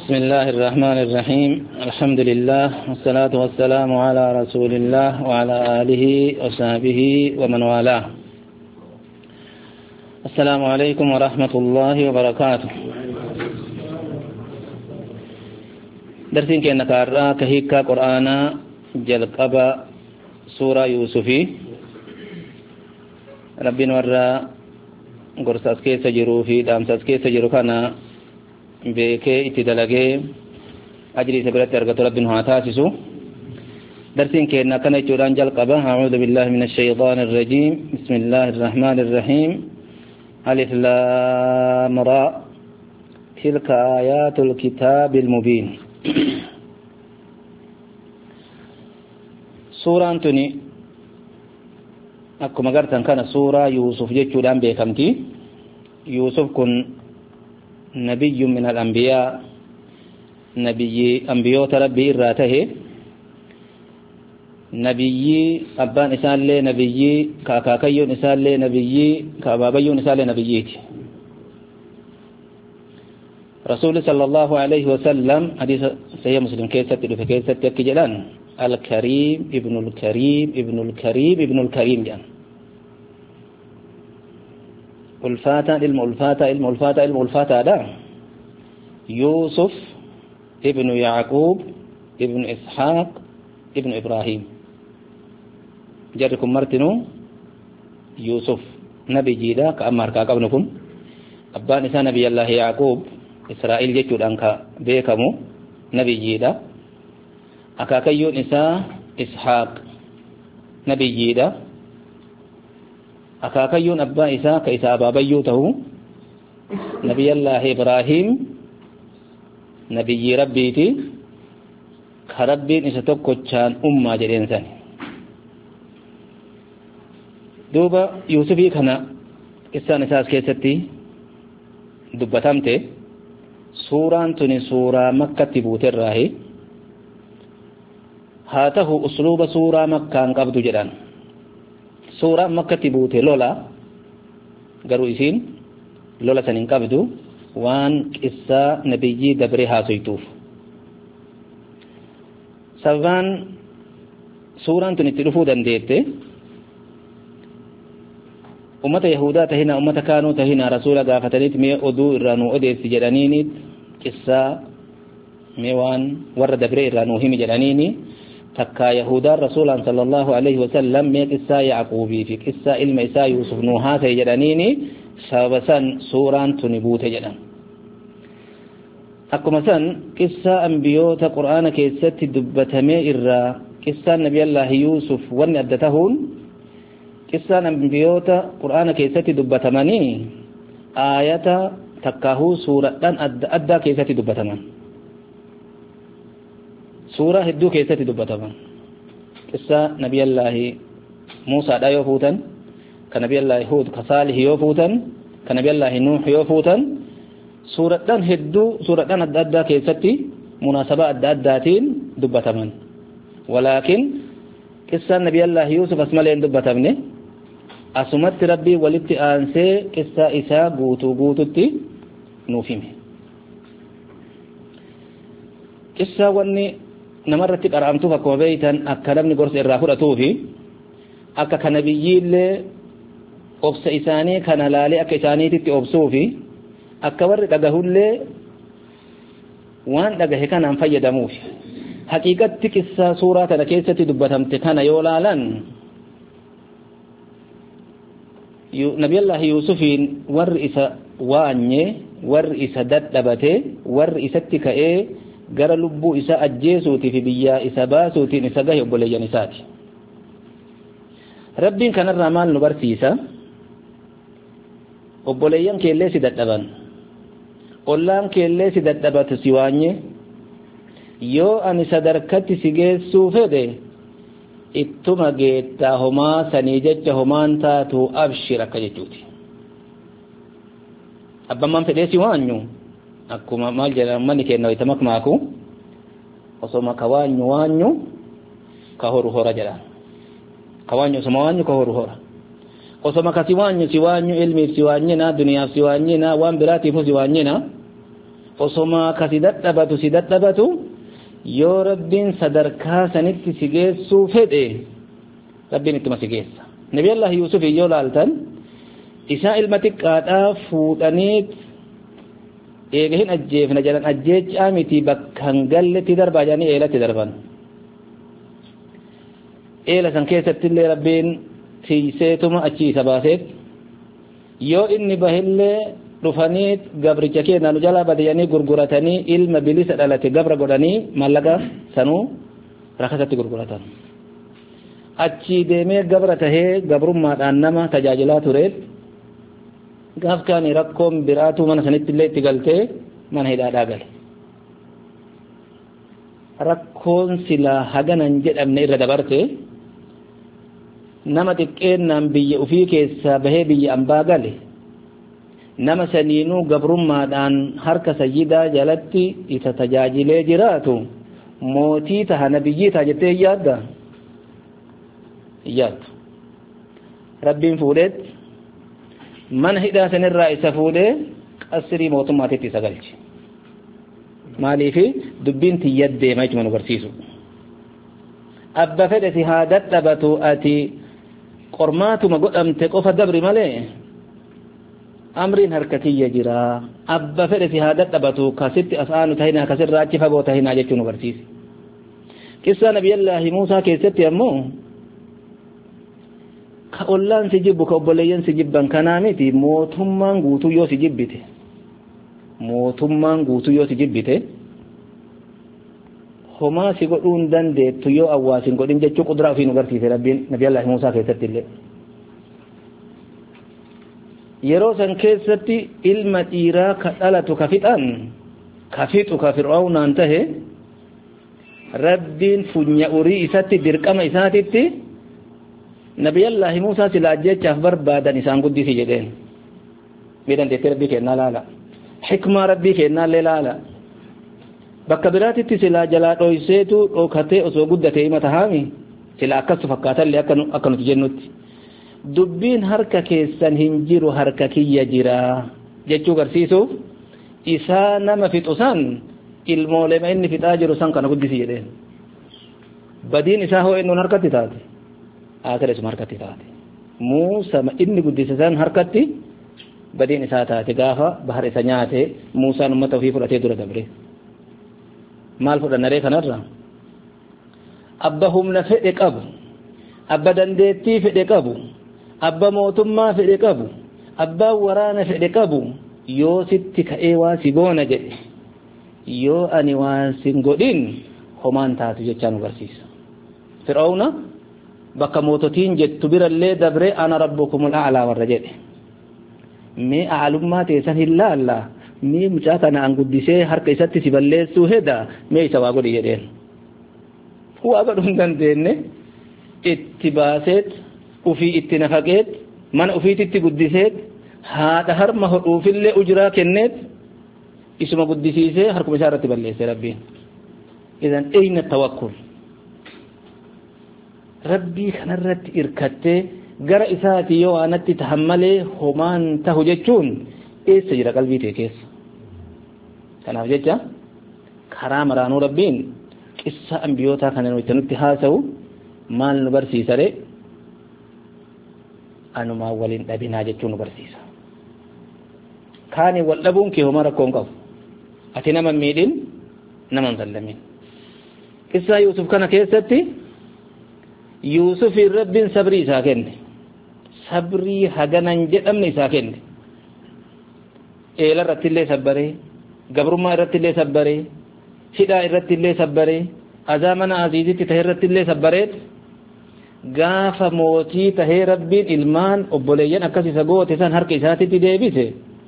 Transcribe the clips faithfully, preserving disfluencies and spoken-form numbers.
بسم الله الرحمن الرحيم الحمد لله والصلاة والسلام على رسول الله وعلى آله وصحبه ومن والاه. السلام عليكم ورحمة الله وبركاته. درسين كأنك أرى كهيكا قرآن جلقبا سورة يوسفي ربنا ورى قرصاص كيس جرو في دامساس كيس جرو كان بكي اتدلقي أجري سبرت أرغت ربنا هاتاسسو درسين كأننا كان يجوران جلقبا. أعوذ بالله من الشيطان الرجيم. بسم الله الرحمن الرحيم. ألف لام را تلك آيات الكتاب المبين. سورة أنتني أكو مغرتن كان سورة يوسف جيتشودان بيكمتي. يوسف كن نبي من الأنبياء، نبي أنبياء ربي راته، نبي أبان إسان لي نبي كاكاكيو إسان لي نبي كابابيو إسان لي نبييتي. رسول صلى الله عليه وسلم حديث سيد مسلم كيسة في كيسة كجلان الكريم ابن الكريم ابن الكريم ابن الكريم جان الفاتا علم الفاتا علم الفاتا علم الفاتا دا يوسف ابن يعقوب ابن إسحاق ابن إبراهيم جركم مرتنو يوسف نبي جيدا كأمار كاكبنكم أبان إسان نبي الله يعقوب إسرائيل جيشود أنكا بيكمو نبي جيدا أكاكيون إساء إسحاق نبي جيدا أكاكيون أبا إساء كإساء بابيوته نبي الله إبراهيم نبي ربيتي كربين إسا توقعان أمة جرينسان دوبا يوسفي كان إسان إساس كيستي دبتامته سوران تني سورة مكة تبوت الراهي هاته أسلوب سورة مكة قبض جدان سورة مكة تبوت لولا قروا إسين لولا سنين قبضو وان إسا نبيجي دبرها سيتوف سوان سورة تني تلفو دنديته أمة يهودا تهنا أمة كانوا تهنا رسول غافتنيت مي أدو إرانو أديس جدانينيت قصة ميوان ورد بري إرانو هم جدانيني تكا يهودا رسول صلى الله عليه وسلم مي قصة يعقوبي في قصة علم إساء يوسف نوها سيجدانيني سابسا سوران تنبوت جدان أكو مثلا قصة أنبيوت قرآن كيست دبتمي إرا قصة نبي الله يوسف وان أدتهون قصة أنبيوت قرآن كيست دبتمني آية تكاهو سورة أدى أدى كيست دبتمان سورة هدو كيست دبتمان قصة نبي الله موسى دا يوفوتن كنبي الله هود كصالح يوفوتن كنبي الله نوح يوفوتن سورة هدو سورة أدى أدى كيست مناسبة أدى أداتين دبتمان ولكن قصة نبي الله يوسف اسم لين دبتمني أسمت ربي ولدت آنسي قصة إساء قوتو قوتو نوفيمي قصة واني نمرت قرأمتو فكما بيتا أكا نبني قرص إرافورة توفي أكا كنبيي اللي أبس إساني كان لالي أكا إساني تتي أبسوفي أكا ورد أقهو اللي وان أقهي كان أنفيد موفي حقيقة قصة سورة لكيسة دبتمت كان يولالان نبي الله يوسف ور إسا واني ور إسا ددبته ور إسا تكئي غر لبو إسا أجيسوتي في بيا إسا باسوتي إسا غيه بولي نساتي ربين كان الرمان نبرسيسا وبوليان كيلي سددبان قلان كيلي سددبت سيواني yoo ani sadarkatti si geessuu fedhe ittuma geettaa homaa sanii jecha homaan taatu abshir akka jechuuti. Abbammaan fedhee si waanyu akkuma maal jedhan manni kenna wayita makmaaku osoma ka waanyu waanyu ka horu hora jedhan ka waanyu osoma waanyu ka horu hora osoma ka si waanyu si waanyu ilmiif si waanyina duniyaaf si waanyina waan biraatiifu si waanyina osoma kasidat dabatu sidat dabatu yo rabbin sadarka sanitti sigeessu fedhe rabbin itti masigeessa nabi allah yusuf yo laltan isa ilmati qada fuudaniit eegahin ajjeefna jalan ajjeecha miti bakkan galletti darba jani eelatti darban eela san keessatti illee rabbin tiiseetuma achi sabaaseet yoo inni bahille dhufaniit gabricha keena nu jala badiyanii gurguratanii ilma bilisa dhalate gabra godhanii mallaqa sanuu rakasatti gurguratan achi deemee gabra tahee gabrummaadhaan nama tajaajilaa tureet gaaf kaani rakkoon biraatu mana sanitti illee itti galtee mana hidhaadhaa gale rakkoon silaa haganan jedhamne irra dabarte nama xiqqeennaan biyya ufii keessaa bahee biyya ambaa gale nama saniinuu gabrummaadhaan harka sayyidaa jalatti isa tajaajilee jiraatu mootii taha nabiyyii taha jettee yaadda yaaddu rabbiin fuudheet mana hidhaa sanirraa isa fuudhee qasrii mootummaatitti isa galche maaliifi dubbiin tiyyaddeema jechuma nu barsiisu abba fedheti haa dadhabatu ati qormaatuma godhamte qofa dabri malee amriin harkatiyya jira abba fedheti haa dadhabatu kasitti asaanu tahina kasirraa achi fagoo tahina jechuu nu barsiisi qissa nabiyallaahi muusaa keessatti ammoo ka ollaan si jibbu ka obboleeyyan si jibban kanaa miti mootummaan guutuu yoo si jibbite mootummaan guutuu yoo si jibbite homaa si godhuu hin dandeettu yoo awwaasin godhin jechuu qudraa ofii nu barsiise rabbiin nabiyallaahi muusaa keessatti illee yeroo san keessatti ilma dhiiraa ka dhalatu ka fixan ka fixu ka fir'aawnaan tahe rabbiin funya urii isatti dirqama isaatitti nabiyallaahi muusaa sila ajjechaaf barbaadan isaan guddisi jedheen miidhan deettee rabbii kennaa laala xikmaa rabbii kennaallee laala bakka biraatitti sila jalaa dhoyseetu dhokatee osoo guddate hima tahaami sila akkasu fakkaatallee akka nuti jennutti dubbiin harka keessan hin jiru harka kiyya jira jechuu garsiisuuf isaa nama fixu san ilmoolema inni fixaa jiru san kana guddisi jedheen badiin isaa hoo innuun harkatti taate akira isuma harkatti taate muusa inni guddise san harkatti badiin isaa taate gaafa bahar isa nyaate muusaan ummata ofii fudhatee dura dabre maal fudhannaree kanarra abba humna fedhe qabu abba dandeettii fedhe qabu abba mootummaa fedhe qabu abbaa waraana fedhe qabu yoo sitti ka'ee waa si goona jedhe yoo ani waan sin godhin homaan taatu jechaa nu barsiisa fir'aawna bakka moototiin jettu birallee dabre ana rabbukumul a'laa warra jedhe mee aalummaa teessan hin laalla mee mucaa kana an guddisee harka isatti si balleessuu heda mee isa waa godhi jedheen waa godhuu hin dandeenye itti baaseet ufii itti nafaqeet mana ufiititti guddiseet haadha harma hodhuufillee ujraa kenneet isuma guddisiisee harkuma isaa irratti balleesse rabbiin idan ayna tawakkul rabbii kanarratti irkattee gara isaati yoo anatti tahammalee homaan tahu jechuun eessa jira qalbii tee keessa kanaaf jecha karaa maraanuu rabbiin qissa ambiyootaa kana nutti haasa'u maal nu barsiisare anumaa waliin dhabinaa jechuu nu barsiisa kaani wal dhabuun kee homa rakkoon qabu ati nama miidhin nama sallamin qissa Yuusuf kana keessatti Yuusufin rabbiin sabrii isaa kenne sabrii haganan jedhamne isaa kenne eela irratti illee sabbaree gabrummaa irratti illee sabbaree hidhaa irratti illee sabbaree azaamana aziizitti tahee irratti illee sabbareet gaafa mootii tahee rabbiin ilmaan obboleeyyan akkas isa goote san harka isaatitti deebise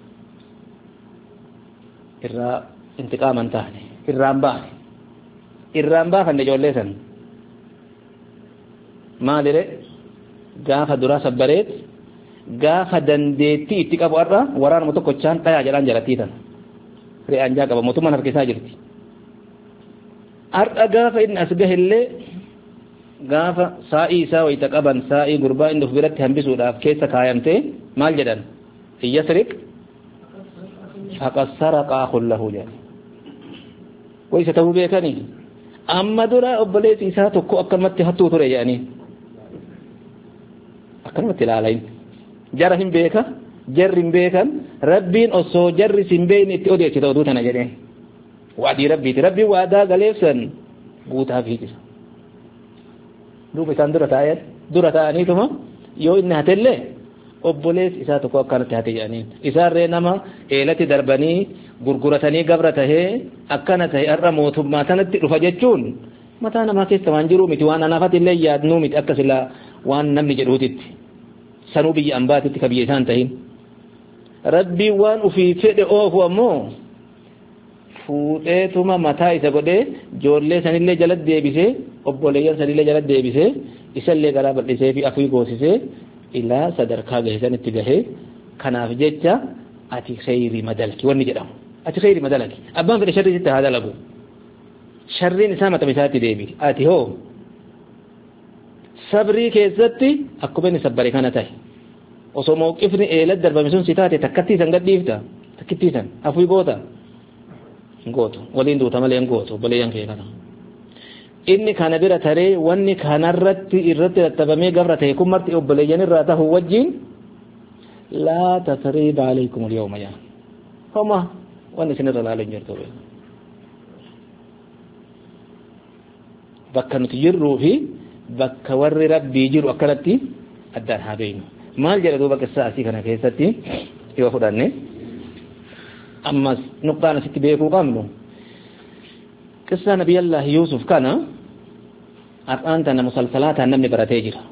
irraa intiqaaman taane irraan baane irraan baafanne ijoollee san maalire gaafa duraa sabbareet gaafa dandeettii itti qabu arra waraanuma tokkochaan dhayaa jedhaan jalattii tan re'aan jaa qaba mootummaan harka isaa jirti arra gaafa inni as gahillee gaafa saa'ii isaa wayita qaban saa'ii gurbaa inni of biratti hambisuudhaaf keessa kaayamtee maal jedhan iyyasriq فقد سرق أخ له جاني ويسا تهو بيكني أما درا أبليس إساتك أكرمت هتو تري يعني أكرمت العالين جرهم بيكا جرهم بيكا ربين أصو جر سنبين اتئودي اتئودو تنجرين وعدي ربي ربي وعدا غليفسن قوتها في جسا دوب إسان درة آيات درة آنيتهم يو إنها تلي obbolees isaa tokko akkanatti hate jedhaniin isaarree nama eelatti darbanii gurguratanii gabra tahee akkana tahe har'a mootummaa tanatti dhufa jechuun mataa namaa keessa waan jiru miti waan anaafati illee yaadnuu miti akka silaa waan namni jedhuutitti sanuu biyya ambaatitti ka biyya isaan tahin rabbii waan ufii fedhe oofu ammoo fuudheetuma mataa isa godhee joollee sanillee jala deebisee obboleeyyan sanillee jala deebisee isallee garaa bal'isee fi afii goosisee ilaa sadarkaa gaheesanitti gahee kanaaf jecha ati khayri madalki wanni jedhamu ati khayri madalki abbaan fedhe sharri sitti haa dalagu sharriin isaa matama isaatti deebi ati hoo sabrii keessatti akkuma inni sabbare kana tahe osoo mawqifni eelat darbame sun si taate takkattii san gadhiifta takkittii san afii goota gootu waliin duuta malee gootu obboleeyyan kee kana inni kana bira taree wanni kanarratti irratti rattabamee gabra ta'e kun marti obboleeyyan irraa tahu wajjin laa tasriiba alaykum alyawma ya homa wanni isinirra laalan jirtu bakka nuti jirruu fi bakka warri rabbii jiru akkanatti addaan haa beeynu maal jedha duuba qissaa asii kana keessatti yoo fudhanne ammas nuqtaan asitti beekuu qabnu قصة نبي الله يوسف كان أرآن تنا مسلسلات نمني براتي جرا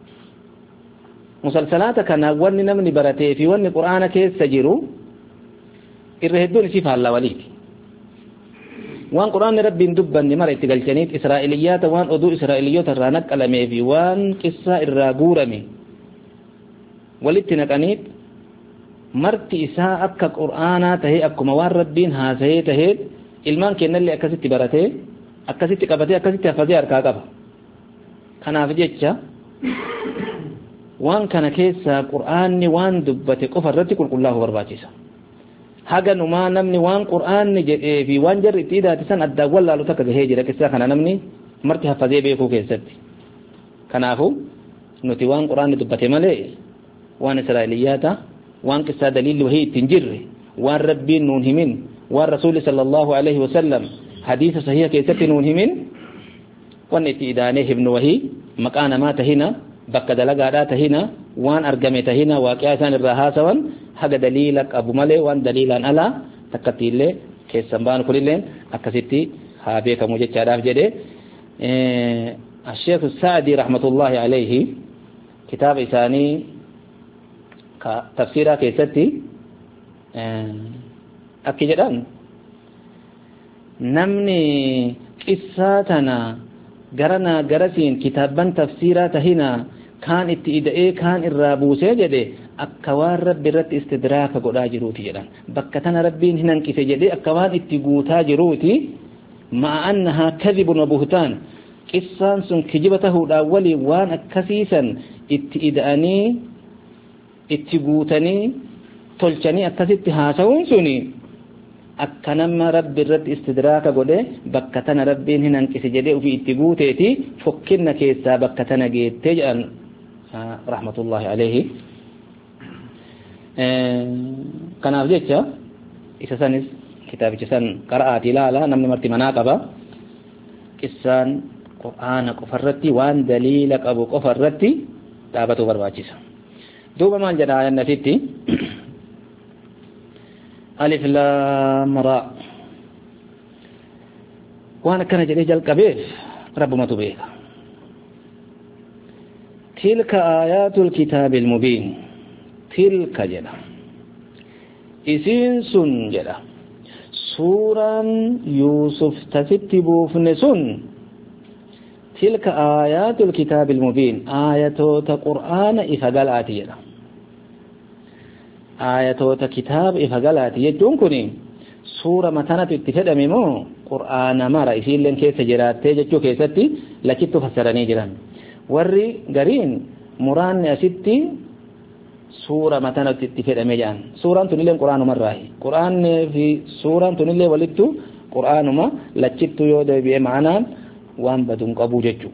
مسلسلات كان ون نمني براتي في ون قرآن كيس سجرو الرهدون سيف الله وليك وان قرآن رب دبا نمر اتقالجنيت إسرائيليات وان أدو إسرائيليات الرانك ألمي في وان قصة الراقورمي ولتنكنيت مرتي إساء أكا قرآن تهي أكو موان ربين هاسهي تهي ilmaan kennallee akkasitti baratee akkasitti qabatee akkasitti hafazee harkaa qaba kanaaf jecha waan kana keessa qur'aanni waan dubbate qofa irratti qulqullaa'uu barbaachisa haga numaa namni waan qur'aanni jedhee fi waan jarri itti idaatisan addaan wallaalu takka gahee jira qissaa kana namni marti hafazee beekuu keessatti kanaafu nuti waan qur'aanni dubbate malee waan israa'iliyyaata waan qissaa daliilli wahii ittiin jirre waan rabbiin nuun himin والرسول صلى الله عليه وسلم حديث صحيح كيست نونهمين وان اتئدانيه ابن وهي مكان ما تهنا بك دلقا تهنا وان ارقمي تهنا واقعتان الرهاسا حق دليلك ابو ملي وان دليلا الا تكتيل كيس سنبان كل اللين اكستي هابيك موجد شعراف جده اه الشيخ السعدي رحمة الله عليه كتاب إساني تفسيرا كيستي اه akki jedhan namni qissaa tana garana garasiin kitaaban tafsiiraa tahina kaan itti ida'ee kaan irraa buusee jedhe akka waan rabbi irratti istidraaka godhaa jiruuti jedhan bakka tana rabbiin hin hanqise jedhe akka waan itti guutaa jiruuti ma'a annahaa kadhibun wa buhtaan qissaan sun kijiba tahuudhaan waliin waan akkasiisan itti ida'anii itti guutanii tolchanii akkasitti haasa'uun suni akka nama rabbi irratti istidraaka godhe bakka tana rabbiin hin hanqise jedhee ofii itti guuteeti fokkinna keessaa bakka tana geettee jedhan rahmatullahi alayhi kanaaf jecha isa sanis kitaabicha san qara'aati ilaala namni marti manaa qaba qissaan qur'aana qofa irratti waan daliila qabu qofa irratti dhaabatuu barbaachisa duuba maal jedha ayanni asitti ألف لام را وأنا كان جلي جل كبير رب ما تبيه تلك آيات الكتاب المبين تلك جلا إسين سن جلا سورة يوسف تستبو فنسن تلك آيات الكتاب المبين آيات القرآن إفقال آتينا آياتوتا كتاب إفقالات يجون كوني سورة متانة اتفاد ميمو قرآن ما رئيسي لن كيس جرات تيجو كيستي لكتو فسراني جران وري قرين مران أستي سورة متنا تتفيد مجان سورة تنيلين قرآن مرة قرآن في سورة تنيلين ولدتو قرآن ما لجتو يودي بمعنى وان بدون قبو ججو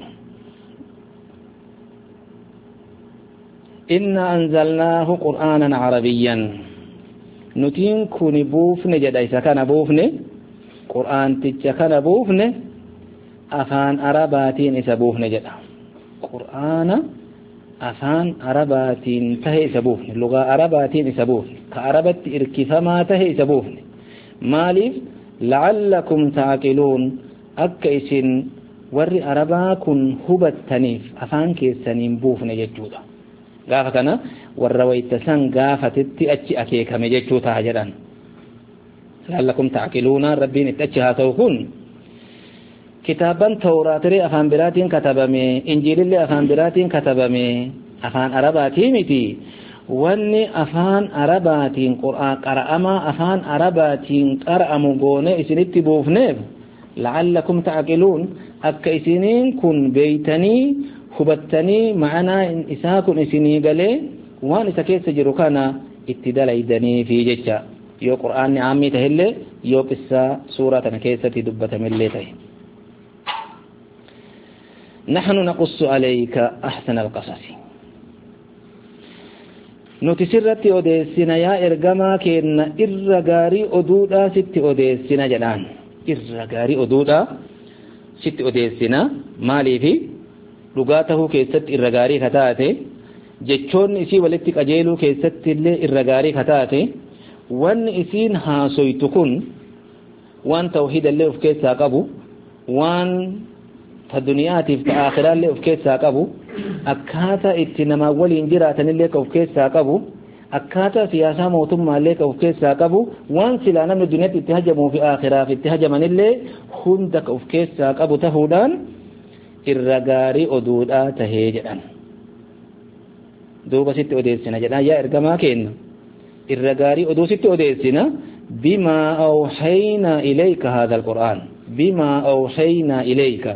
إنا أنزلناه قرآنا عربيا نتين كوني بوفن جدا إذا كان بوفن قرآن تجا كان بوفن أفان عرباتين إذا بوفن جدا قرآن أفان عرباتين تهي إذا بوفن لغة عرباتين إذا بوفن كعربت إركفما تهي إذا بوفن مالف لعلكم تعقلون أكيسن ور عرباكن هبتنيف أفان كيسنين بوفن ججودا gaafa kana warra waytasan gaafatetti achi akeekame jechuu ta'a jedhan lallakum ta'qiluuna rabbiin itti achi haasa'u kun kitaaban tawraatilee afaan biraatiin katabame injiilillee afaan biraatiin katabame afaan arabaatii miti wanni afaan arabaatiin qur'aan qara'amaa afaan arabaatiin qara'amu goone isinitti buufneef la'allakum ta'qiluun akka isiniin kun beeytanii hubattanii ma'anaa isaa kun isinii galee waan isa keessa jiru kana itti dalaydanii fi jecha yoo qur'aanni aamii tahillee yoo qissaa suuraa tana keessatti dubbatamillee tahe nahnu naqussu alayka ahsana alqasas nuti sirratti odeessina yaa ergamaa keenna irra gaarii oduudhaa sitti odeessina jedhaan irra gaarii oduudhaa sitti odeessina maaliifi dhugaa tahuu keessatti irra gaarii kataate jechoonni isii walitti qajeeluu keessatti illee irra gaarii kataate wanni isiin haasoytu kun waan tawhiida illee of keessaa qabu waan ta duniyaatiif ta aakhiraa illee of keessaa qabu akkaataa itti namaa waliin jiraatan illee of keessaa qabu akkaataa siyaasaa mootummaa illee of keessaa qabu waan silaa namni duniyaatti itti hajamuu fi aakhiraaf itti hajaman illee hunda of keessaa qabu tahuudhaan irra gaarii oduudhaa tahee jedhan duuba sitti odeessina jedhan yaa ergamaa keenna irra gaarii oduu sitti odeessina bimaa awhaynaa ilayka haadha alqur'aan bimaa awhaynaa ilayka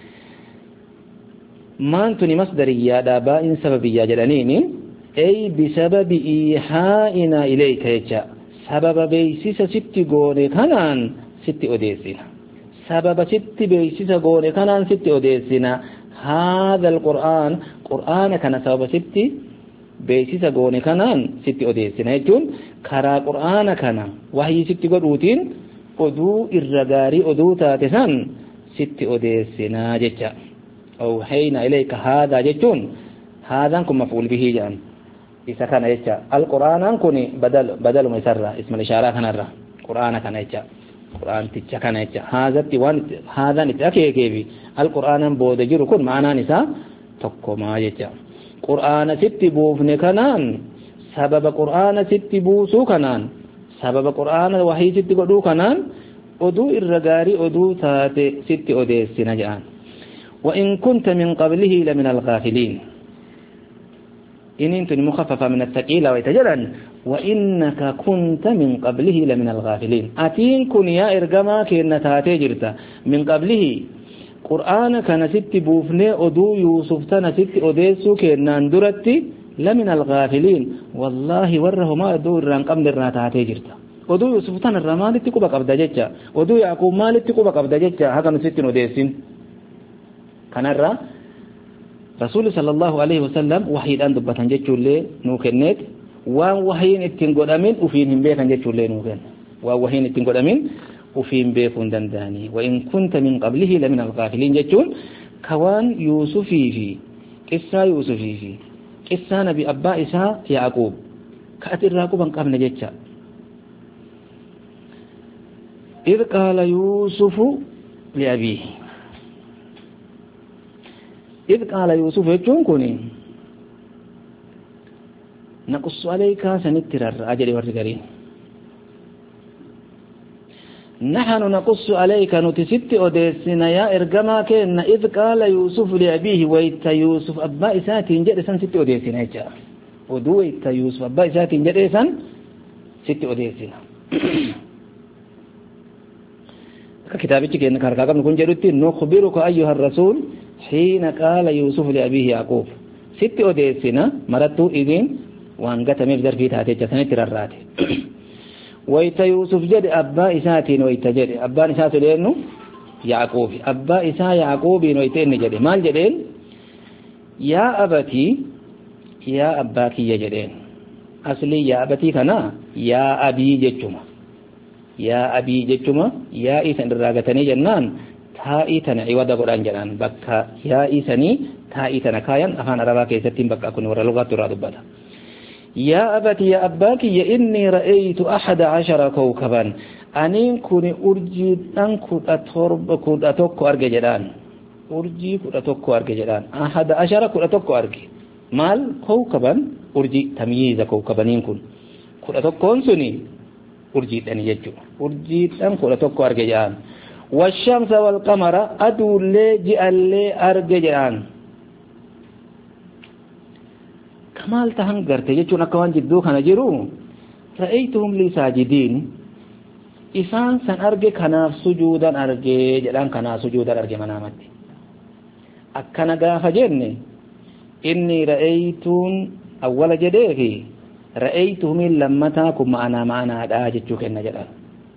maantuni masdariyyaadha baa'in sababiyyaa jedhaniini ay bisababi iihaa'inaa ilayka jecha sababa beeysisa sitti goone kanaan sitti odeessina سبب ست بيسيس غوني كان ست أديسنا هذا القرآن قرآن كان سبب ست بيسيس غوني كان ست أديسنا يجون كرا قرآن كان وهي ست قروتين أدو الرغاري أدو تاتسان ست أديسنا جتا أو حين إليك هذا جتون هذا كم مفعول به جان إذا كان جتا القرآن كوني بدل بدل مسرة اسم الإشارة كان الرا قرآن كان جتا قرآن تجكنا جا هذا تيوان هذا نتأكيد كيفي القرآن بود جرو كن معنا نسا تكو ما جا قرآن ست بوفن كنان سبب قرآن ست بوسو كنان سبب قرآن وحي ست قدو كنان أدو الرجاري أدو تات ست أديس نجان وإن كنت من قبله لمن الغافلين إن أنت مخففة من الثقيلة ويتجرن وإنك كنت من قبله لمن الغافلين أتين كن يا إرجما كأن تاتجرت من قبله قرآن كان ست بوفني أدو يوسف تنا ست أديسو كأن اندرتي لمن الغافلين والله وره ما أدو الرنقم درنا تاتجرت أدو يوسف تنا الرمال تكوبك أبدا جتة أدو يعقوب مال تكوبك أبدا جتة هذا نسيت أديسين كان الرا رسول صلى الله عليه وسلم وحيد أن دبتان جتشو اللي نوكنت وان وحين اتنقل أمين وفيهم بيكن جتشو اللي نوكن وان وحين اتنقل أمين وفيهم بيكن دنداني وإن كنت من قبله لمن الغافلين جتشون كوان يوسفي في قصة يوسفي في قصة نبي أبا إساء يعقوب كأتر راقوبا قبل جتشا إذ قال يوسف لأبيه إذ قال يوسف يجون كوني نقص عليك سنترر أجل ورقرين نحن نقص عليك نتست أديسنا يا إرقما كأن إذ قال يوسف لأبيه ويت يوسف أبا إساتين جرسا ست أديسنا يجا ودو ويت يوسف أبا إساتين جرسا ست أديسنا كتابتك إنك هرقاقم نكون جرتي نخبرك أيها الرسول حين قال يوسف لأبيه يعقوب ست أديسنا مرتو إذن وان قتمي بذرفي تاتي جسنت رراته ويت يوسف جد أبا إساتين ويت جد أبا إسات لأنه يعقوب أبا إسا يعقوب ويتين جد مال جدين يا أبتي يا أباكي يجدين أصلي يا أبتي كنا يا أبي جتما يا أبي جتما يا إسان الراغتني جنان تائتنا عوضا قرآن جنان بكا يا إساني تائتنا كاين أفان عربا كيستين بكا كن ورا لغات رادبادا يا أبتي يا أباكي يا إني رأيت أحد عشر كوكبا أنين كوني أرجي أنكو أتورب كود أتوكو أرجي جدان أرجي كود أتوكو أرجي جدان أحد عشر كود أتوكو أرجي مال كوكبا أرجي تمييز كوكبانين كن كود أتوكو أنسوني أرجي أني يجو أرجي أنكو أتوكو أرجي جدان والشمس والقمر أدو لي جئل لي أرجي جدان كمال تهنجرت يجون أكوان جدو كان جرو رأيتهم لي ساجدين إسان سن أرجي كناف سجودا أرجي جدان كناف سجودا أرجي منامتي أكنا قاف جني إني رأيتون أول جديه رأيتهم لما تاكم معنا معنا أجتشوك إن جدان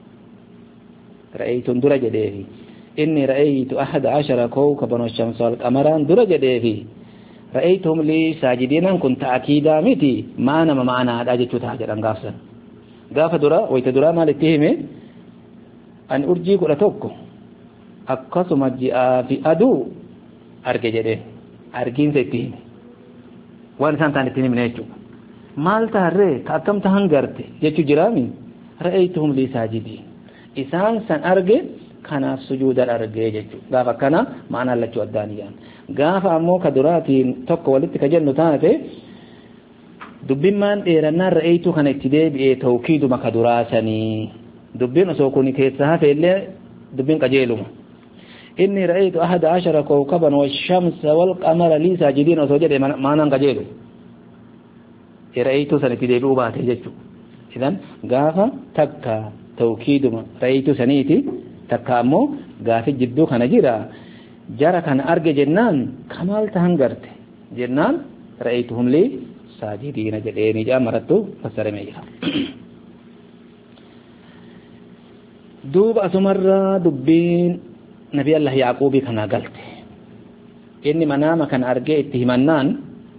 رأيتون در جديه إني رأيت أحد عشر كوكبا والشمس والقمران در جديه رأيتهم لي ساجدين كنت أكيدا متي معنا معنا أجتشو تاجران قافسا قاف درا ويتدرا ما لتهمه أن أرجي كل توكو أقسم جاء في أدو أرجع جده أرجين سيتين وان سان تاني تيني من يجوا مال تهرّي كأكم تهنجرت يجوا جرامي رأيتهم لي ساجدين إسان سان أرجع كان سجود أرجع يجوا قاف كنا معنا الله جو الدانيان قاف أمو كدراتين توكو ولدت كجنة تانته دبّمان إيرنا رأيتو كان ابتداء بتوكيد مكدراسني دبّين أسوكوني كيسها في اللي دبّين كجيلهم إني رأيت أحد عشر كوكبا والشمس والقمر لي ساجدين وسجد معنا كجيلو رأيتو سنتداء بوباته جتشو إذن قافا تكا توكيد رأيتو سنيتي تكا أمو قافي جدو كان جيرا جارا كان أرجع جنان كمال تهنجرت جنان رأيتهم لي ساجدين جليني جاء مرتو فسر ميجا دوب أسمر دبين نبي الله يعقوب كان قلت إني منام كان أرجع اتهمنان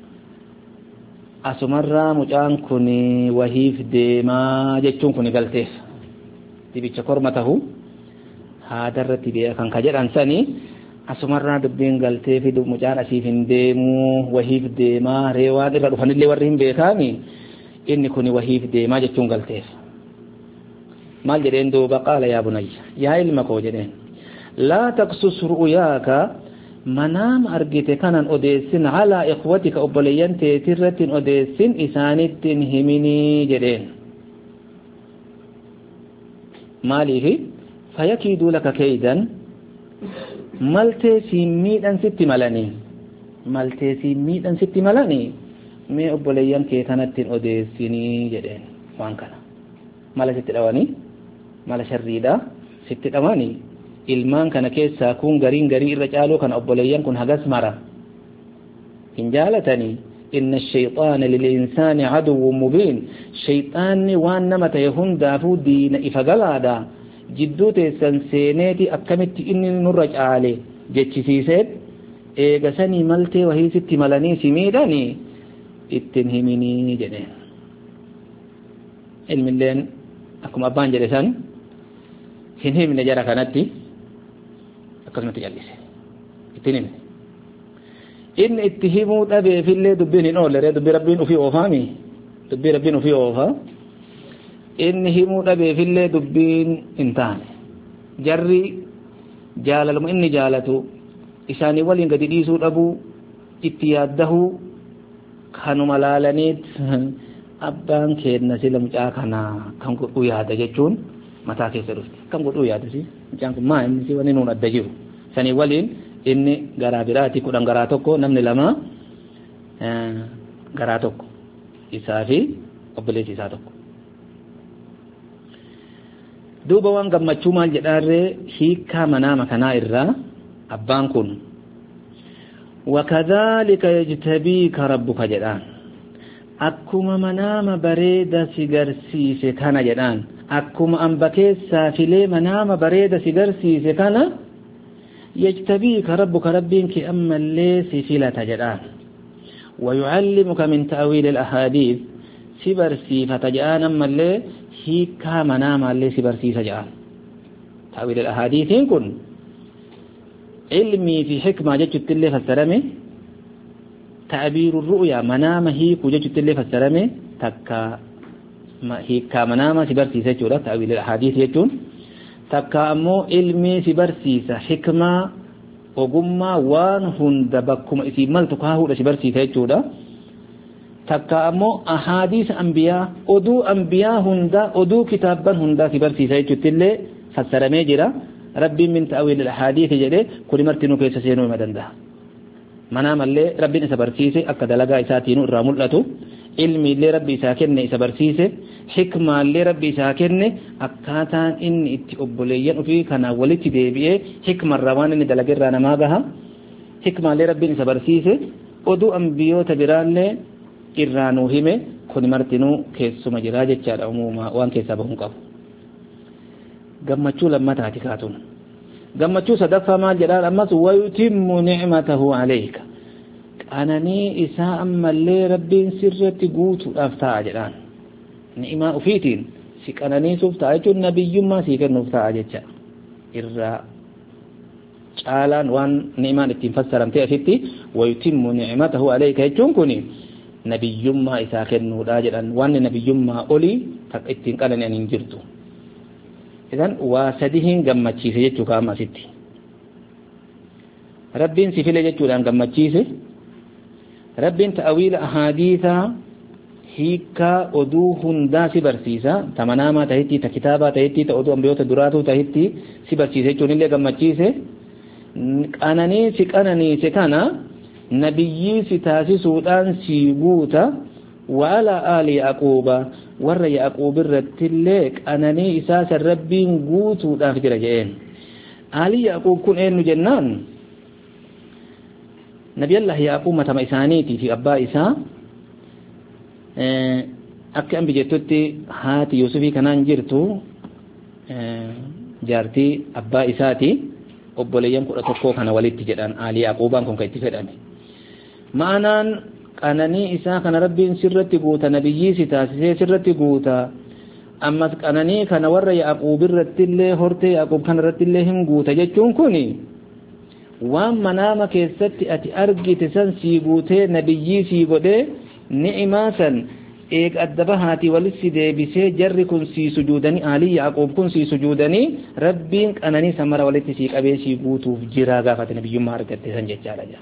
أسمر مجان كوني وهيف ديما جتشون كوني قلتيف تبي تكرمته هذا الرتبي كان كجر أنساني أسمرنا دبين قلتي في دب مجان أسيفين ديمو وهيف ديما ريوان إرى رفان اللي ورهم بيكامي إني كوني وهيف ديما جتون قلتي مال جدين دوبا قال يا بني يا علمك وجدين لا تقصص رؤياك منام أرجيت كان أديسين على إخوتك أبليان تيترة أديسين إسانت هميني جدين مالي فيكيد لك كيدا maltee siimiidhan sitti malanii maltee siimiidhan sitti malanii mee obboleeyyan kee kanattiin odeessinii jedheen waan kana mala sitti dhawanii mala sharriidha sitti dhawanii ilmaan kana keessaa kun gariin garii irra caaluu kana obboleeyyan kun hagas mara hin jaalatanii inna shayxaana lilinsaani caduwwun mubiin shayxaanni waan nama ta'e hundaafuu diina ifa galaadha jidduu teessan seeneeti akkamitti inni nurra caale jechisiiseet eegasanii maltee wahii sitti malanii simiidhanii ittiin himinii jedheen ilmilleen akkuma abbaan jedhe san hin himne jara kanatti akkasumatti jal'ise ittiin himne inni itti himuu dhabeefillee dubbiin hin oolle dubbii rabbiin ufii oofaami dubbii rabbiin ufii oofaa inni himuu dhabeefillee dubbiin hin taane jarri jaalaluma inni jaalatu isaanii waliin gadi dhiisuu dhabuu itti yaaddahuu kanuma laalaniit abbaan keenna sila mucaa kana kan godhuu yaada jechuun mataa keessa dhufte kan godhuu yaadu si mucaan kun maa inni si wani nuun adda jiru sanii waliin inni garaa biraati kudhan garaa tokko namni lama garaa tokko isaa fi obboleessi isaa tokko duuba waan gammachuu maal jedhaarree hiikaa manaama kanaa irraa abbaan kun wakadhalika yajtabiika rabbuka jedhaan akkuma manaama bareeda si garsiise kana jedhaan akkuma amba keessaa filee manaama bareeda si garsiise kana yajtabiika rabbuka rabbiinki ammallee si filata jedhaan ويعلمك من تأويل الأحاديث سبرسي فتجآن أما اللي هيكا منام اللي سبرسي سجآن تأويل الأحاديث كن علمي في حكمة جدت اللي فالسلامي تعبير الرؤيا منام هيك وجدت اللي فالسلامي تكا هيكا منام سبرسي سجورة تأويل الأحاديث يجون تكا أمو علمي سبرسي حكمة ogummaa waan hunda bakkuma isii maltu kaahudha si barsiisa jechuudha takka ammoo ahadiis anbiyaa oduu anbiyaa hunda oduu kitaabban hunda si barsiisa jechuutti illee fassaramee jira rabbiin min ta'wiil al-ahadiis jedhe kuni martinuu keessa seenuu hima danda'a manaamallee rabbiin isa barsiise akka dalagaa isaatiin irraa mul'atu ilmi illee rabbi isaa kenne isa barsiise hikmaallee rabbi isaa kenne akkaataan inni itti obboleeyyan ofii kana walitti deebi'ee hikmarraa waan inni dalagerraa namaa gaha hikmaallee rabbiin isa barsiise oduu anbiyoota biraallee irraa nuu hime kun martinuu keessuma jiraa jechaadha umumaa waan keessaa bahuu qabu gammachuu lammataati kaatun gammachuu sadaffaa maal jedhaan ammas wayutimmu ni'matahu alayka qananii isaa ammallee rabbiin sirratti guutuudhaaf ta'a jedhaan ni'imaa ufiitiin si qananiisuuf ta'a jechuun nabiyyummaa sii kennuuf ta'a jecha irraa caalaan waan ni'imaan ittiin fassaramtee asitti wayutimmu ni'matahu alayka jechuun kun nabiyyummaa isaa kennuudha jedhan waan nabiyyummaa olii takka ittiin qanani'an hin jirtu idan waa sadihin gammachiise jechuu kaama asitti rabbiin si file jechuudhaan gammachiise rabbiin ta'awiila ahadiisaa hiikkaa oduu hundaa si barsiisa ta manaamaa tahitti ta kitaabaa tahitti ta oduu ambiyoota duraatuu tahitti si barsiise jechuun illee gammachiise qananii si qananiise kana nabiyyii si taasisuudhaan si guuta وعلى آل يعقوب ور يعقوب الرتلة قناني إساس الربين قوتو داخل رجعين آل يعقوب كن إنو جنان نبي الله يعقوب متى إسانيتي في أبا إسا أكي أم بجتوتي هاتي يوسفي كنان جرتو جارتي أبا إساتي أبوليام كنا تقو كان ولدت جدان آل يعقوبان كن كيتي فدامي معنان qananii isaa kana rabbiin sirratti guuta nabiyyii si taasisee sirratti guuta ammas qananii kana warra Yaaqub irratti illee hortee Yaaqub kana irratti illee hin guuta jechuun kuni waan manaama keessatti ati argite san si guutee nabiyyii si godhee ni'imaa san eeg adda bahaati walitti deebisee jarri kun si sujuudanii aalii Yaaqub kun si sujuudanii rabbiin qananii samara walitti si qabee si guutuuf jira gaafate nabiyyummaa argatte san jechaadha jaa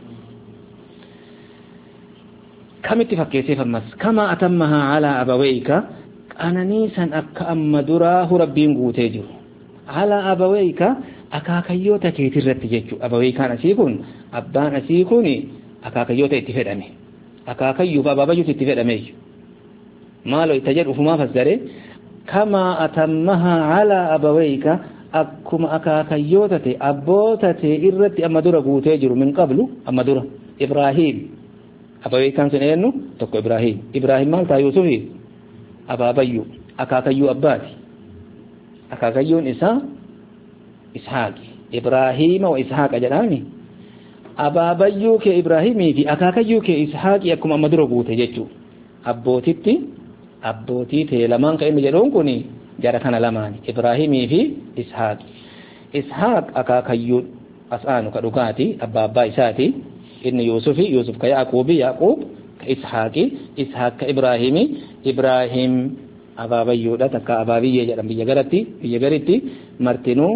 كم اتفقيسي فمس كما أتمها على أبويك أنانيسا أكا أما دراه ربين قوتيجو على أبويك أكاكيوتا كيترت جيجو أبويك نسيكون أبان نسيكوني أكاكيوتا اتفادمي أكاكيو بابا بجو اتفادمي مالو اتجر أفما فزدري كما أتمها على أبويك أكما أكاكيوتا أبوتا إرت أما درا قوتيجو من قبل أما درا إبراهيم أبوي كان سنينو تكو إبراهيم إبراهيم مالتا يوسفي أبا بيو أكاكيو أباتي أكاكيو إسحاق إسحاق إبراهيم وإسحاق أجلاني أبا بيو كإبراهيم في أكاكيو كإسحاق يكم أمدرو قوتي جيتو أبوتيتي أبوتيتي لمان كإن جلون كوني جاركنا لمان إبراهيم في إسحاق إسحاق أكاكيو أسآنو كدوكاتي أبا أبا إساتي إن يوسف يوسف كيعقوب يعقوب كإسحاق إسحاق كإبراهيم إبراهيم أبا بيودا تكا أبا بيجي جرم بيجي جرتي بيجي جرتي مرتنو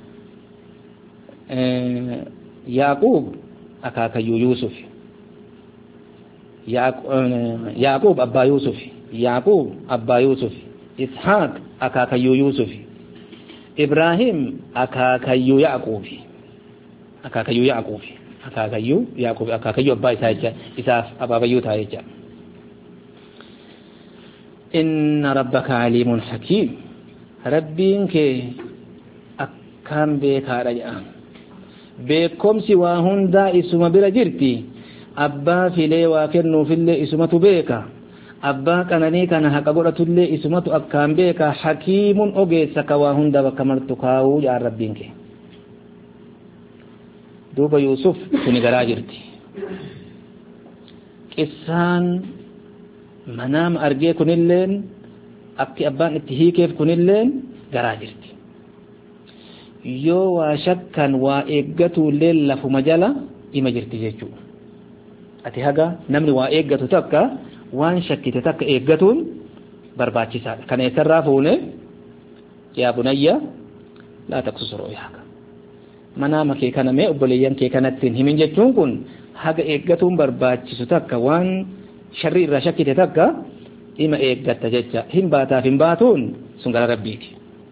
اه يعقوب أكاك يوسف يعقوب أبا يوسف يعقوب أبا يوسف إسحاق أكاك يوسف إبراهيم أكاك يعقوب أكاك يعقوب أكاكيو يعقوب أكاكيو أبا إسحاق إساف أبا بيوتا يجا إن ربك عليم حكيم ربينك أكام بيكا رجعان بيكم سوا هندا إسما بلا جرتي أبا في لي وكنو في اللي إسمة بيكا أبا كانني كان حق قرأتولي اسمته أكام بيكا حكيم أغيس كواهن دا وكمرتكاو يا ربينك دوبا يوسف كني غراجرتي قصان منام أرجي كنلين أكي أبان اتهيكيف كنلين غراجرتي يو وشكا وإيقاتو الليل لفو مجالا إما جرتي جيجو أتي هاقا نمني وإيقاتو تكا وان شكت تكا إيقاتون برباتي ساد كان يسرافوني يا بني لا تقصص رؤياك منامك كان مي أبليان كي كانت تنهمين جيجون كن هاقا إيقاتون برباتي تكا وان شرير شكت تكا إما إيقات جيجا هم باتا هم باتون سنقل ربيتي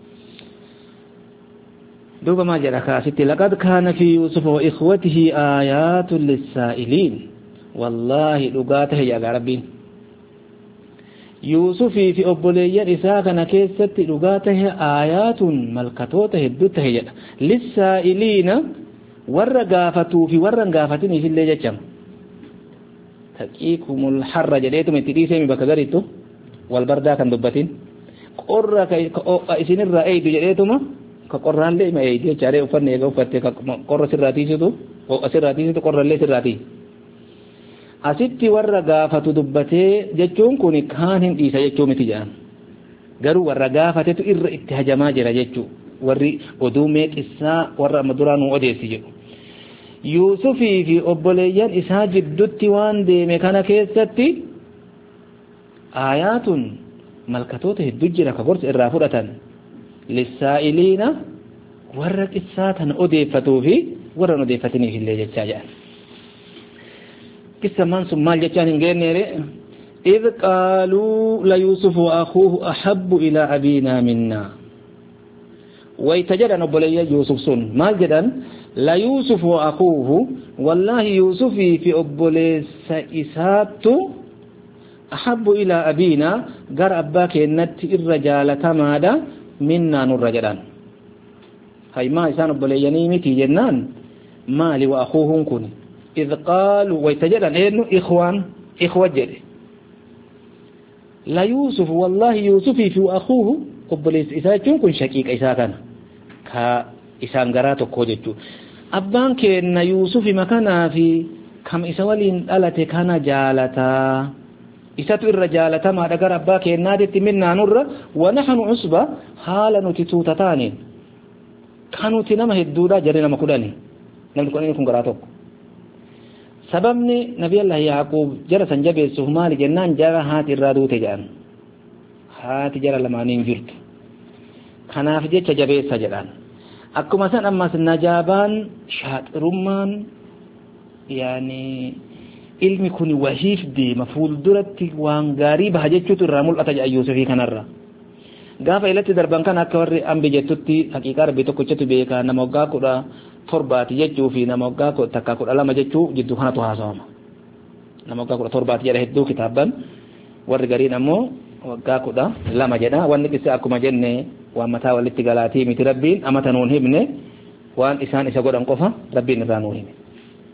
دوبا ما جرى كاستي لقد كان في يوسف وإخوته آيات للسائلين والله لقاته يا ربين يوسف في أبوليا إساقنا كيست لقاته آيات ملكتوته الدوته للسائلين ورقافتوا في ورقافتين في اللي جتشم تكيكم الحر جديتم اتديسي بكذريتو والبردا كان دبتين قرى إسين الرأيد جديتم كقران لي ما يجي جاري أفن يجا أفتة كقرة سراتي شدو أو سراتي شدو قرة لي سراتي أسيتي ورقة فتدبته جتون كوني كانين إيسا جتون متجان قالوا ورقة فتتو إر اتهجما جرا جتو وري ودوميك إسا ورا مدران وديسي جو يوسفي في أبوليان إسا جدت وان دي مكانا كيستي آيات ملكتوته الدجرة كقرص إرافورة للسائلين ورق الساتن أديفتو في ورن أديفتني في اللي جتاجان قصة من سمال جتان غير إذ قالوا ليوسف وأخوه أحب إلى أبينا منا ويتجدن أبولي يوسف سن ما جدن ليوسف وأخوه والله يوسف في أبولي سإسات أحب إلى أبينا قر أباك النت الرجال تمادا منا نور جدان هاي ما إسان أبولياني متي جنان مالي وأخوهم كن إذ قالوا ويتجدن إنه إخوان إخوة جد لا يوسف والله يوسف في وأخوه أبوليس إسان كن شكيك إساكنا كا إسان قراتو كوجتو أبان كن يوسف مكانا في كم إسوالين ألتي كان جالتا isatu irra jaalatama dagar abbaa kennaatitti minnaa nurra wa nahnu usba haala nuti tuutataaniin kanuti nama hedduudha jarri nama kudhani namni kudhani kun garaa tokko sababni nabiyallahu yaaqub jara san jabeessuuf maali jennaan jara haati irraa duute jedhan haati jara lamaaniin jirtu kanaaf jecha jabeessa jedhan akkuma san ammas najaabaan shaaxirummaan yaani ilmi kun wahiif deema fuulduratti waan gaarii baha jechuutu irraa mul'ata jedha Yuusufii kanarra gaafa ilatti darban kan akka warri ambi jettutti haqiiqaa rabbii tokkochatu beeka nama waggaa kudha torbaati jechuu fi nama waggaa takka kudha lama jechuu jidduu kanatu haasawama nama waggaa kudha torbaati jedha hedduu kitaaban warri gariin ammoo waggaa kudha lama jedha wanni qissa akkuma jenne waan mataa walitti galaatii miti rabbiin amata nuun himne waan isaan isa godhan qofa rabbiin irraa nuun hime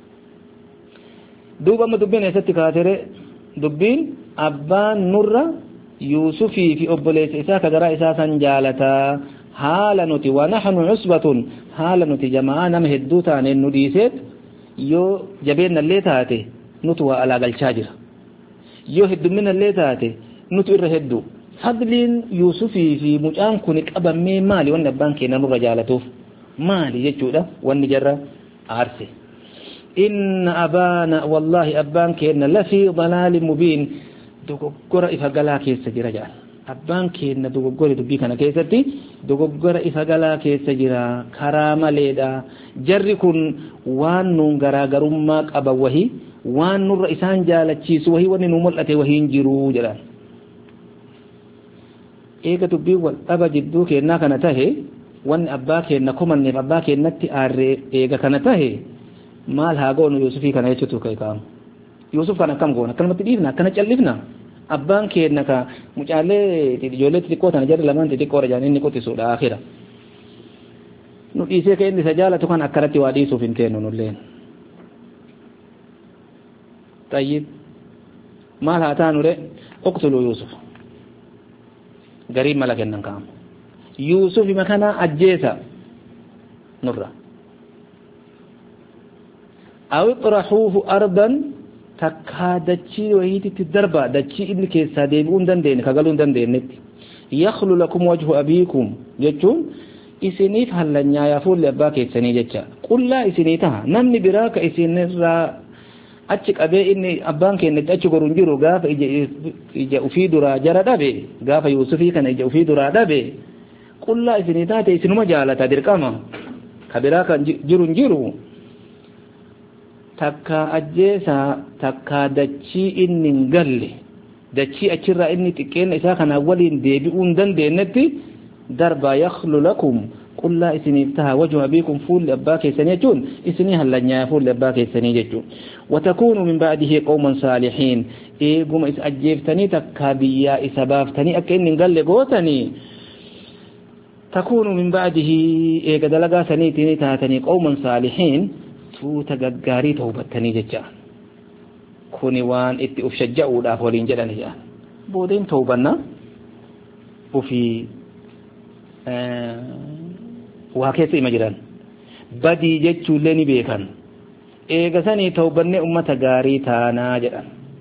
دوبا ما دبين يساتي كاتره دبين أبان نورا يوسفي في أبوليس إساك جرا إساسا جالتا حالا نتي ونحن عصبة حالا نتي جماعة نمهدوتا ننديسيت يو جبين اللي تاتي نتوى على الشاجر يو هدو من اللي تاتي نتو إرهدو فضلين يوسفي في مجان كونك أبا مي مالي وانا بانكي نمر جالتوف مالي يجودا وانا جرى عرسي إن أبانا والله أبان كينا لفي ضلال مبين دوغورا إفا غلا كيسا جرا جان أبان كينا دوغورا دبي كان كيستي دوغورا إفا غلا كيسا جرا كرامة ليدا جركن وان نونغرا غرمك أبا وهي وان نور إسان جالة چيس وهي وان نمول أتي وهي انجرو جران إيغا دبي والأبا جدو كينا كان تهي وان أبا كينا كمان نف أبا كينا تي آري إيغا كان تهي maal haa goonu Yuusufii kana jechuutu kai kaa'amu Yuusuf kana akkam goona akkanumatti dhiifna akkana callifna abbaan keenna ka mucaalee ijoollee xixiqqoo tana jarri lamaan xixiqqoo rajaan inni qottisuudha akhira nu dhiisee ka inni isa jaalatu kan akkanatti waa dhiisuuf hin teennu nulleen tayyib maal haa taanu re اقتلوا يوسف قريب ملك النكام يوسف مكان أجيسا نرى أو اطرحوه أرضا takka dachii wahiititti darba dachii inni keessaa deebi'uu hin dandeenye kagaluu hin dandeenyetti yakhlu lakum wajhu abiikum jechuun isiniif hallanyaa fuulli abbaa keessanii jecha qullaa isinii taha namni biraa ka isinirraa achi qabee inni abbaan kennetti achi goruun jiru gaafa ija ufii duraa jara dhabe gaafa yuusufii kana ija ufii duraa dhabe qullaa isinii taate isinuma jaalata dirqama ka biraa kan jiru hin jiru takka ajjeesa takka dachii inni hin galle dachii achirraa inni xiqqeen isaa kana waliin deebi'uu hin dandeenyetti darba yakhlu lakum qullaa isiniif taha wajhu abiikum fuulli abbaa keessanii jechuun isinii hallanyaa fuulli abbaa keessanii jechuun watakuunu min ba'dihi qawman saalihiin eeguma is ajjeeftanii takka biyyaa isa baaftanii akka inni hin galle gootanii takuunu min ba'dihi eega dalagaa saniitiin taatanii qawman saalihiin tuuta gaggaarii tawbattanii jecha kuni waan itti uf shajja'uudhaaf waliin jedhan jedhan boodeen tawbanna ufii waa keessa ima jiran badii jechuullee ni beekan eega sanii tawbannee ummata gaarii taanaa jedhan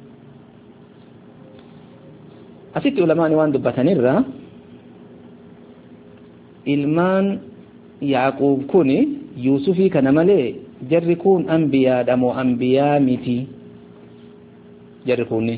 asitti ulamaani waan dubbatanirra ilmaan Yaaqub kuni Yuusufii kana malee jarri kun anbiyaadha moo anbiyaa miti jarri kunni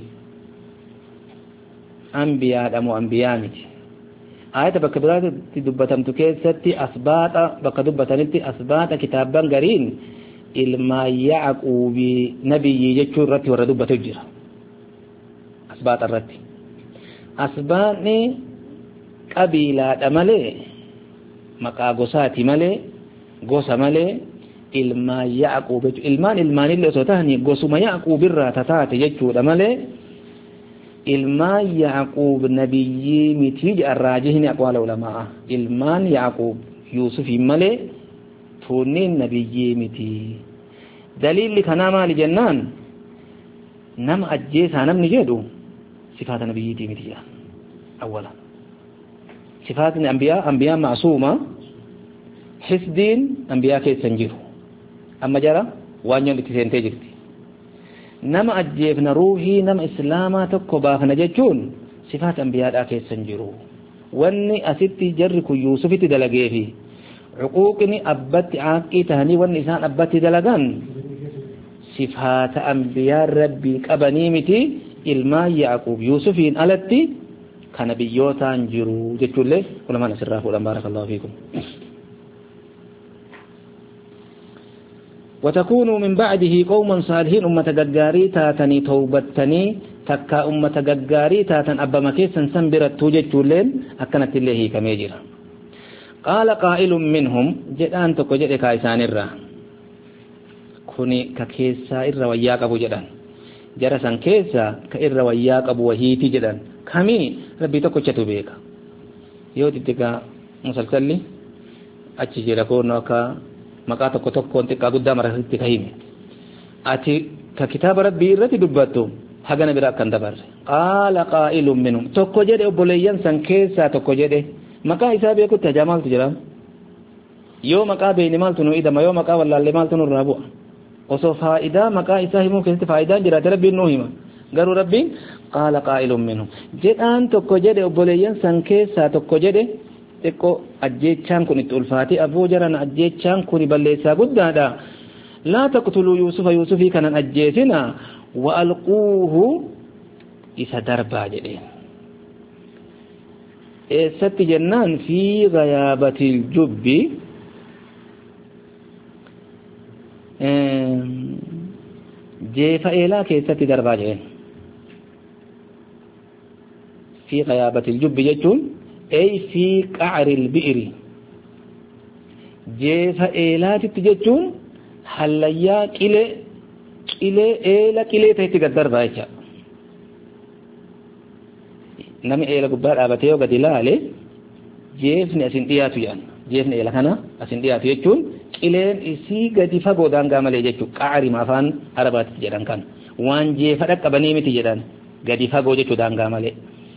anbiyaadha moo anbiyaa miti ayata bakka biraatti dubbatamtu keessatti asbaata bakka dubbatanitti asbaata kitaaban gariin ilma Yaquubi nabiyyi jechuu irratti warra dubbatu jira asbaata irratti asbaatni qabiilaadha malee maqaa gosaati malee gosa malee ilma Yaquub ilmaan ilmaanillee osoo tahanii gosuma Yaquub irraa tataate jechuudha malee ilmaan Yaquub nabiyyii miti arraajihni aqwaala ulamaa ilmaan Yaquub Yuusufii malee tunniin nabiyyii miti daliilli kanaa maali jennaan nama ajjeesaa namni jedhu sifaata nabiyyiitii miti jedha awwala sifaatni anbiyaa anbiyaa maasuuma hisdiin anbiyaa keessan jiru amma jara waan itti seentee jirti nama ajjeefna ruuhii nama islaamaa tokko baafna jechuun sifaat anbiyaadhaa keessan jiru wanni asitti jarri kun Yuusufitti dalageefi uquuqni abbatti aaqii tahanii wanni isaan abbatti dalagan sifaata anbiyaa rabbii qabanii miti ilmaan Yaquub Yuusufiin alatti kana biyyootaan jiru jechuullee ulamaan asirraa fuudhan baarakallahu fiikum وتكونوا من بعده قوما صالحين أمة غغاري تاتني توبتني تكا أمة غغاري تاتن أبا مكيسا سنبرت توجد جولين أكنت الله كميجرا قال قائل منهم جدان تكو جد كايسان الرا كوني ككيسا الرا وياك أبو جدان جرسا كيسا كإرا وياك أبو وهيتي جدان كمي ربي تكو جتو بيك يوتي تكا مسلسلي أتشي جيركون وكا maqaa tokko tokkoon xiqqaa guddaa marasitti kahime ati ka kitaaba rabbii irratti dubbattu hagana biraa kan dabarre qaala qaa'ilun minhum tokko jedhe obboleeyyan san keessaa tokko jedhe maqaa isaa beekutti hajaa maaltu jira yoo maqaa beeyni maaltu nu idama yoo maqaa wallaallee maaltu nurraa bu'a osoo faayidaa maqaa isaa himuu keessatti faayidaan jiraate rabbiin nuu hima garuu rabbiin qaala qaa'ilun minhum jedhaan tokko jedhe obboleeyyan san keessaa tokko jedhe xiqqoo ajjeechaan kun itti ulfaati aboo jaran ajjeechaan kun balleessaa guddaadha laa taqtuluu yuusufa yuusufii kanan ajjeesina wa alquuhu isa darbaa jedheen eessatti jennaan fi ghayaabatil jubbi jeefa eelaa keessatti darbaa jedheen fi ghayaabatil jubbi jechuun أي في قعر البئر جيف إيلات تجتون حليا كيلة كيلة إيلا كيلة تهتقدر بايشا نمي إيلا قبار آباتيو قد إلالي جيفني أسين إياتو يان جيفني إيلا كان أسين إياتو يجتون كيلين إسي قد فقو دان قامل يجتو قعر مافان عربات جدان كان وان جيفة قبنيمي تجدان gadi fagoo jechuu daangaa malee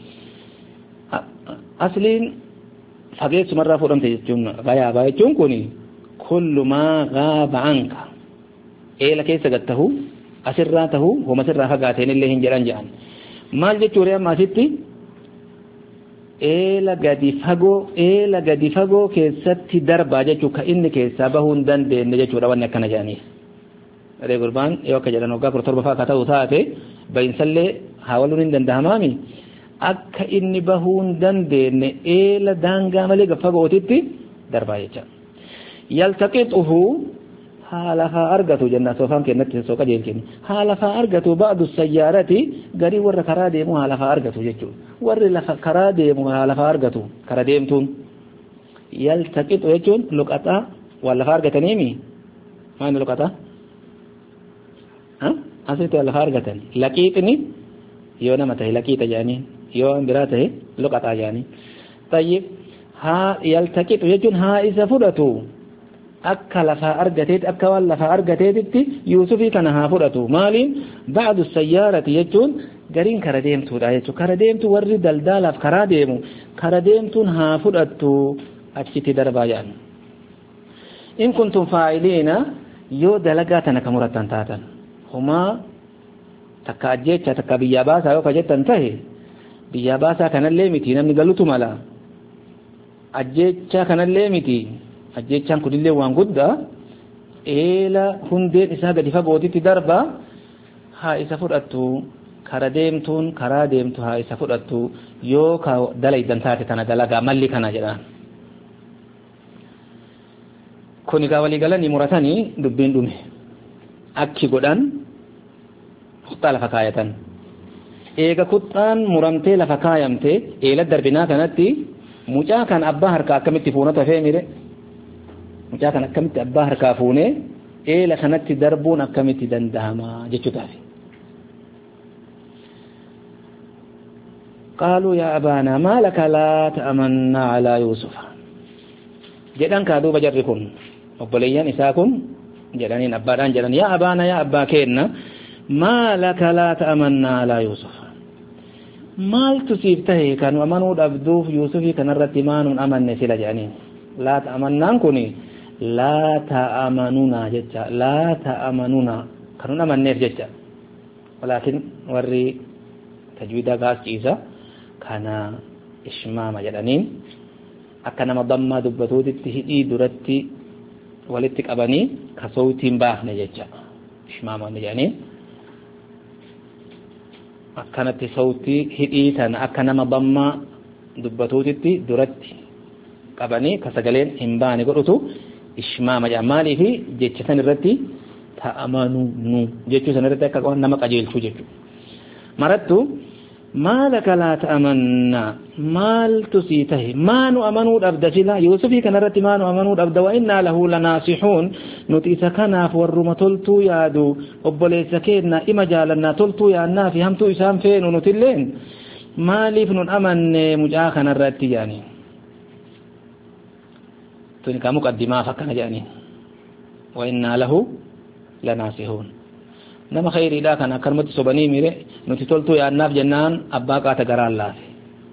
asliin fageessumarraa fudhamte jechuun gayaabaa jechuun kun kullu maa gaaba anka eela keessa gad tahu asirraa tahu homa sirraa fagaateen illee hin jedhan jedhan maal jechuudha amma asitti eela gadi fagoo eela gadi fagoo keessatti darbaa jechuu ka inni keessaa bahuu hin dandeenye jechuudha wanni akkana jedhaniif adee gurbaan yoo akka jedhan waggaa kudha torba fa'aa akka ta'u taate bayinsallee haawaluun hin dandahamaami akka inni bahuu hin dandeenye eela daangaa malee gad fagootitti darbaa jecha yaltaqixuhu haala faa argatu jenna soofaan kennatti soo qajeelchini haala faa argatu ba'du sayyaarati garii warra karaa deemu haala faa argatu jechuudha warri lafa karaa deemu haala faa argatu kara deemtuun yaltaqixu jechuun luqaxaa waan lafa argataniimi maal luqaxaa asitti waan lafa argatan laqiixni yoo nama tahe laqiixa jedhaniin yoo biraa tahe luqaxaa jedhanii tayyib haa yaltaqixu jechuun haa isa fudhatu akka lafaa argateet akka waan lafaa argateetitti yuusufii kana haa fudhatu maaliin ba'du sayyaarati jechuun gariin kara deemtuudha jechuun kara deemtu warri daldaalaaf karaa deemu kara deemtuun haa fudhattu achitti darbaa jedhan in kuntum faa'iliina yoo dalagaa tana ka murattan taatan humaa takka ajjecha takka biyyaa baasaa yoo ka jettan tahe biyyaa baasaa kanallee miti namni galutu mala ajjecha kanallee miti ajjechaan kunillee waan guddaa eela hundeen isaa gadi fagootitti darba haa isa fudhattu kara deemtuun karaa deemtu haa isa fudhattu yoo ka dalaydan taate tana dalagaa malli kana jedhaan kun egaa walii galanii muratanii dubbiin dhume akki godhan kuxxaa lafa kaayatan eega kuxxaan muramtee lafa kaayamte eela darbinaa kanatti mucaa kan abbaa harkaa akkamitti fuuna tafee mire mucaa kan akkamitti abbaa harkaa fuunee eela kanatti darbuun akkamitti dandahama jechuudhaaf qaaluu yaa abaanaa maa laka laa ta'amannaa alaa yuusufa jedhan kaa duuba jarri kun obboleeyyan isaa kun jedhaniin abbaadhaan jedhan yaa abaana yaa abbaa keenna maa laka laa ta'amannaa alaa yuusufa maaltu siif tahe kan amanuu dhabduuf yuusufii kanarratti maanuun amanne sila jedhaniin laa ta'amannaan kuni laa ta'amanuna jecha laa ta'amanuna kanun amanneef jecha walaakin warri tajwiida gaasciisa kana ishmaama jedhaniin akka nama dammaa dubbatuutitti hidhii duratti walitti qabanii ka sawtiin baafne jecha ishmaama jedhaniin akkanatti sawtii hidhii tan akka nama dammaa dubbatuutitti duratti qabanii ka sagaleen hin baane godhutu ishmaama jedhama maalii fi jecha san irratti ta'amanu nu jechuu san irratti akka nama qajeelchuu jechuudha marattu maalaka laa ta'amanna maaltu sii tahe maanu amanuu dhabda sila yuusufii kanarratti maanu amanuu dhabda wa innaa lahu lanaasihuun nuti isa kanaaf warruma toltuu yaadu obboleessa keenna ima jaalannaa toltuu yaannaa fi hamtuu isaan feenu nutilleen maaliif nun amanne mucaa kanarratti jedhanii tuni ka muqaddimaaf akkana jedhanii wa innaa lahu lanaasihuun nama khayriidhaa kan akkanumatti sobanii mire nuti toltuu yaannaaf jennaan abbaa qaata garaan laafe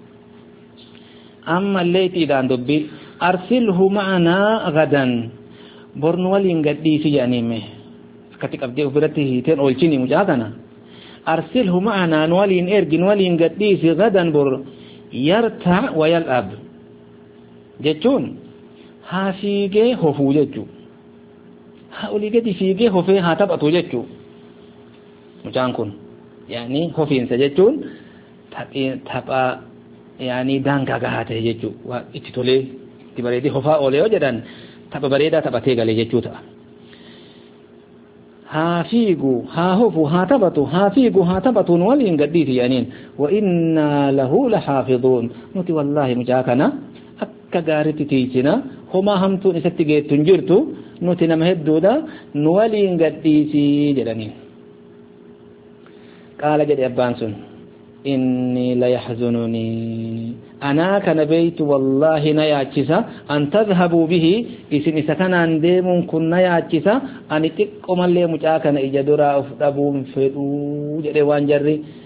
amma illee itiidhaan dubbi arsilhu ma'anaa gadan bornu waliin gadhiisi jedhaniime akkatti qabdee of biratti hiiteen oolchini mucaa kana arsilhu ma'anaa nu waliin ergi nu waliin gadhiisi gadan bor yarta wa yal'ab jechuun haa fiigee hofuu jechuu haa olii gadi fiigee hofee haa taphatu jechuu mucaan kun yaani hofiinsa jechuun tapha yaani daangaa gahaa ta'e jechuu waa itti tolee itti bareedee hofaa oolee yoo jedhan tapha bareedaa taphatee galee jechuu ta'a haa fiigu haa hofu haa taphatu haa fiigu haa taphatuun waliin gadhiisi yaaniin wa innaa lahu lahaafiduun nuti wallaahi mucaa kana akka gaaritti tiichina homaa hamtuun isatti geettu hin jirtu nuti nama hedduudha nu waliin gadhiisii jedhaniin قال جد أبانسون إني لا يحزنني أنا كان بيت والله نياتشسا أن تذهبوا به إسن سكن عن ديمون كن نياتشسا أن تقوم اللي مجاكنا إجدرا أفضبون فدو جد وانجري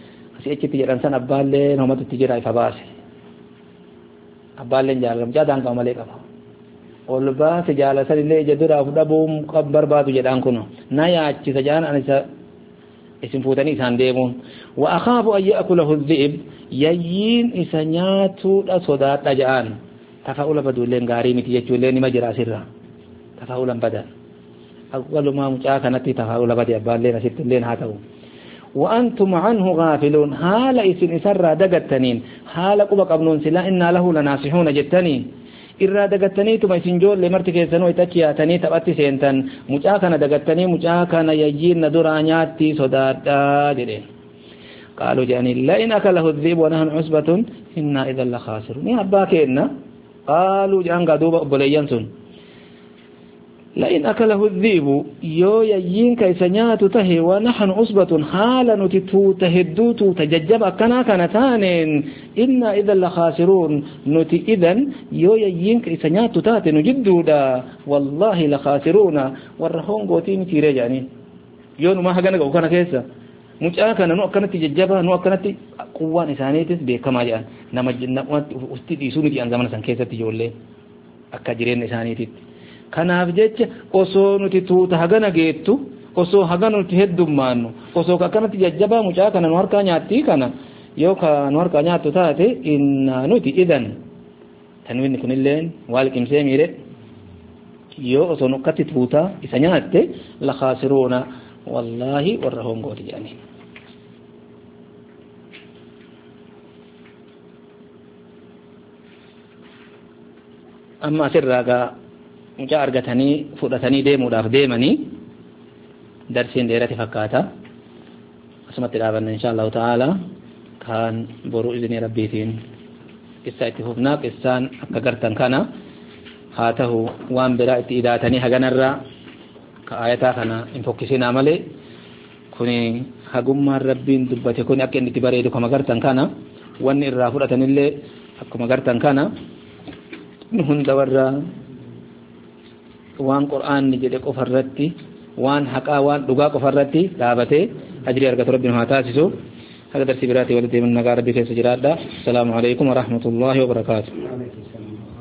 si'achitti jedhan san abbaallee namatti jira ifa baase abbaalleen jaalam jaadaan qaba malee qaba ol baase jaalasan illee ija duraaf dhabuun barbaadu jedhaan kun na yaachisa jaan an isa isin fuutanii isaan deemuun wa akhaafu an ya'kulahu dhi'ib yayyiin isa nyaatuudha sodaadha ja'aan tafa'ula baduulleen gaarii miti jechuullee nima jira asirra tafa'ulan badan awwalumaa mucaa kanatti tafa'ula badi abbaalleen asittilleen haa ta'u وأنتم عنه غافلون حال إسن إسرى دقتنين حال قبق ابنون سلا إنا له لناصحون جتنين إرى دقتني تم إسن جول لمرتك يسنو إتكياتني تبأتي سينتن مجاكنا دقتني مجاكنا يجين درانياتي صدادا جرين قالوا جاني لئن أكله الذئب ونحن عصبة إنا إذا لخاسرون يا أباكينا قالوا جان قدوب أبوليان سن لئن أكله الذئب يو يجين كيسنيات تهي ونحن عصبة حالا نتتو تهدوتو تججب أكنا كانتان إنا إذا لخاسرون نتي إذن يو يجين كيسنيات تاتي نجدودا والله لخاسرون والرحون قوتين تيريجاني يو نما حقنا قوكنا كيسا مجاكنا نو أكنا تججبا نو أكنا قوان إسانيتس بكما جان نمجنا أستيدي سونتي أنزامنا سنكيسة تجولي أكا جرين إسانيتس kanaaf jecha osoo nuti tuuta hagana geettu osoo hagana nuti heddummaannu osoo akkanatti jajjabaa mucaa kana nu harkaa nyaattii kana yoo ka nu harkaa nyaattu taate inna nuti idan tanwinni kunilleen waal qimsee miire yoo osoo nu akkatti tuuta isa nyaatte la khaasiruuna wallaahi warra hongooti jedhanii amma asirraa mucaa argatanii fudhatanii deemuudhaaf deemanii darsiin dheerati fakkaata asumatti dhaabanna inshaallahu ta'ala kaan boruu izinii rabbiitiin qissa itti fufnaa qissaan akka gartan kana haa ta'u waan biraa itti idaatanii haganarraa ka ayataa kana hin fokkisinaa malee kuni hagummaan rabbiin dubbate kuni akka inni itti bareedu kama gartan kana wanni irraa fudhatanillee akkuma gartan kana hunda warra waan qur'aanni jedhe qofarratti waan haqaa waan dhugaa qofarratti dhaabatee ajrii argatu rabbiin haa taasisu haga darsii biraatti walitti nagaa rabbii keessa jiraadha assalaamu alaykum wa rahmatullahi wa barakaatuh